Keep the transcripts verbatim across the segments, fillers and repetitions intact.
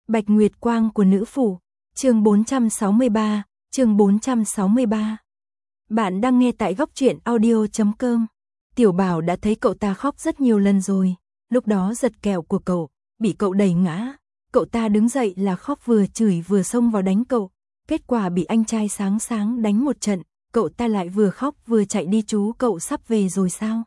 Bạch Nguyệt Quang của nữ phủ, chương bốn trăm sáu mươi ba, chương bốn trăm sáu mươi ba. Bạn đang nghe tại góc truyện audio chấm com. Tiểu Bảo đã thấy cậu ta khóc rất nhiều lần rồi, lúc đó giật kẹo của cậu, bị cậu đẩy ngã. Cậu ta đứng dậy là khóc vừa chửi vừa xông vào đánh cậu, kết quả bị anh trai Sáng Sáng đánh một trận, cậu ta lại vừa khóc vừa chạy đi. Chú cậu sắp về rồi sao?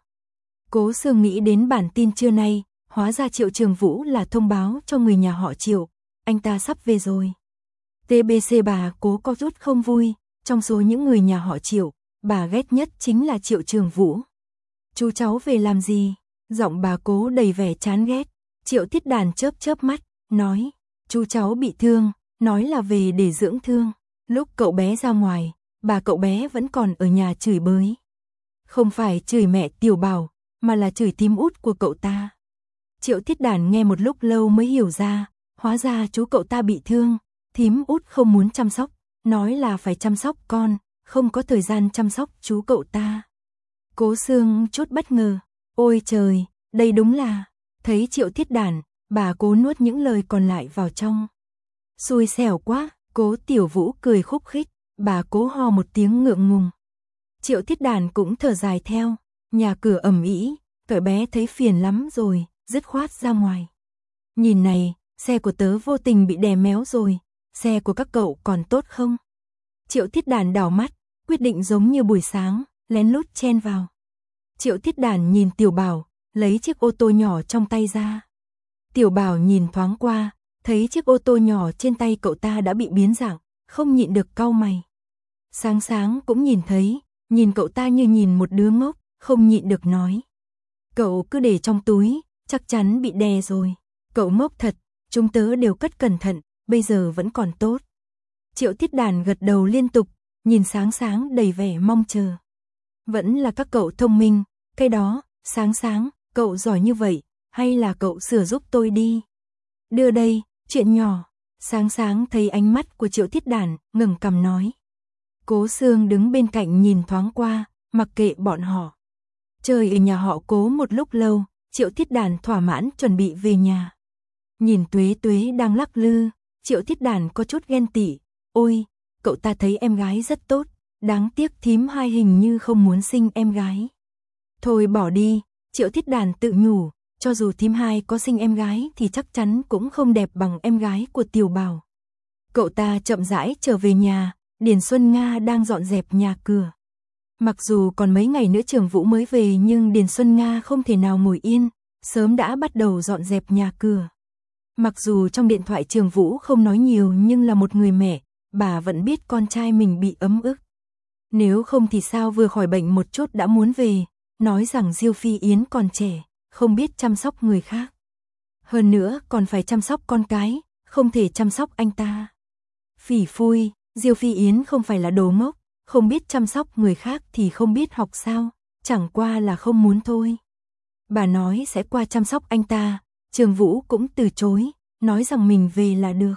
Cố Sương nghĩ đến bản tin trưa nay, hóa ra Triệu Trường Vũ là thông báo cho người nhà họ Triệu, anh ta sắp về rồi. tê bê xê bà Cố có chút không vui, trong số những người nhà họ Triệu, bà ghét nhất chính là Triệu Trường Vũ. Chú cháu về làm gì? Giọng bà Cố đầy vẻ chán ghét. Triệu Thiết Đàn chớp chớp mắt, nói, chú cháu bị thương, nói là về để dưỡng thương. Lúc cậu bé ra ngoài, bà cậu bé vẫn còn ở nhà chửi bới. Không phải chửi mẹ Tiểu Bảo, mà là chửi thím út của cậu ta. Triệu Thiết Đàn nghe một lúc lâu mới hiểu ra, hóa ra chú cậu ta bị thương, thím út không muốn chăm sóc, nói là phải chăm sóc con, không có thời gian chăm sóc chú cậu ta. Cố Sương chút bất ngờ, ôi trời, đây đúng là, thấy Triệu Thiết Đàn, bà Cố nuốt những lời còn lại vào trong. Xui xẻo quá, Cố Tiểu Vũ cười khúc khích, bà Cố ho một tiếng ngượng ngùng. Triệu Thiết Đàn cũng thở dài theo, nhà cửa ầm ĩ, cậu bé thấy phiền lắm rồi, dứt khoát ra ngoài. Nhìn này, xe của tớ vô tình bị đè méo rồi, xe của các cậu còn tốt không? Triệu Thiết Đàn đảo mắt, quyết định giống như buổi sáng, lén lút chen vào. Triệu Thiết Đàn nhìn Tiểu Bảo, lấy chiếc ô tô nhỏ trong tay ra. Tiểu Bảo nhìn thoáng qua, thấy chiếc ô tô nhỏ trên tay cậu ta đã bị biến dạng, không nhịn được cau mày. Sáng Sáng cũng nhìn thấy, nhìn cậu ta như nhìn một đứa ngốc, không nhịn được nói. Cậu cứ để trong túi, chắc chắn bị đè rồi. Cậu ngốc thật, chúng tớ đều cất cẩn thận, bây giờ vẫn còn tốt. Triệu Thiết Đàn gật đầu liên tục, nhìn Sáng Sáng đầy vẻ mong chờ. Vẫn là các cậu thông minh, cái đó, Sáng Sáng, cậu giỏi như vậy, hay là cậu sửa giúp tôi đi. Đưa đây, chuyện nhỏ. Sáng Sáng thấy ánh mắt của Triệu Thiết Đàn, ngẩng cằm nói. Cố Sương đứng bên cạnh nhìn thoáng qua, mặc kệ bọn họ. Chơi ở nhà họ Cố một lúc lâu, Triệu Thiết Đàn thỏa mãn chuẩn bị về nhà. Nhìn Tuế Tuế đang lắc lư, Triệu Thiết Đàn có chút ghen tị. Ôi, cậu ta thấy em gái rất tốt, đáng tiếc thím hai hình như không muốn sinh em gái. Thôi bỏ đi, Triệu Thiết Đàn tự nhủ, cho dù thím hai có sinh em gái thì chắc chắn cũng không đẹp bằng em gái của Tiểu Bảo. Cậu ta chậm rãi trở về nhà, Điền Xuân Nga đang dọn dẹp nhà cửa. Mặc dù còn mấy ngày nữa Trường Vũ mới về nhưng Điền Xuân Nga không thể nào ngồi yên, sớm đã bắt đầu dọn dẹp nhà cửa. Mặc dù trong điện thoại Trường Vũ không nói nhiều nhưng là một người mẹ, bà vẫn biết con trai mình bị ấm ức. Nếu không thì sao vừa khỏi bệnh một chút đã muốn về, nói rằng Diêu Phi Yến còn trẻ, không biết chăm sóc người khác. Hơn nữa còn phải chăm sóc con cái, không thể chăm sóc anh ta. Phỉ phui, Diêu Phi Yến không phải là đồ ngốc, không biết chăm sóc người khác thì không biết học sao, chẳng qua là không muốn thôi. Bà nói sẽ qua chăm sóc anh ta, Trường Vũ cũng từ chối, nói rằng mình về là được.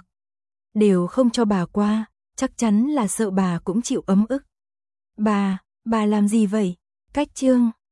Đều không cho bà qua, chắc chắn là sợ bà cũng chịu ấm ức. Bà, bà làm gì vậy? Cách chương,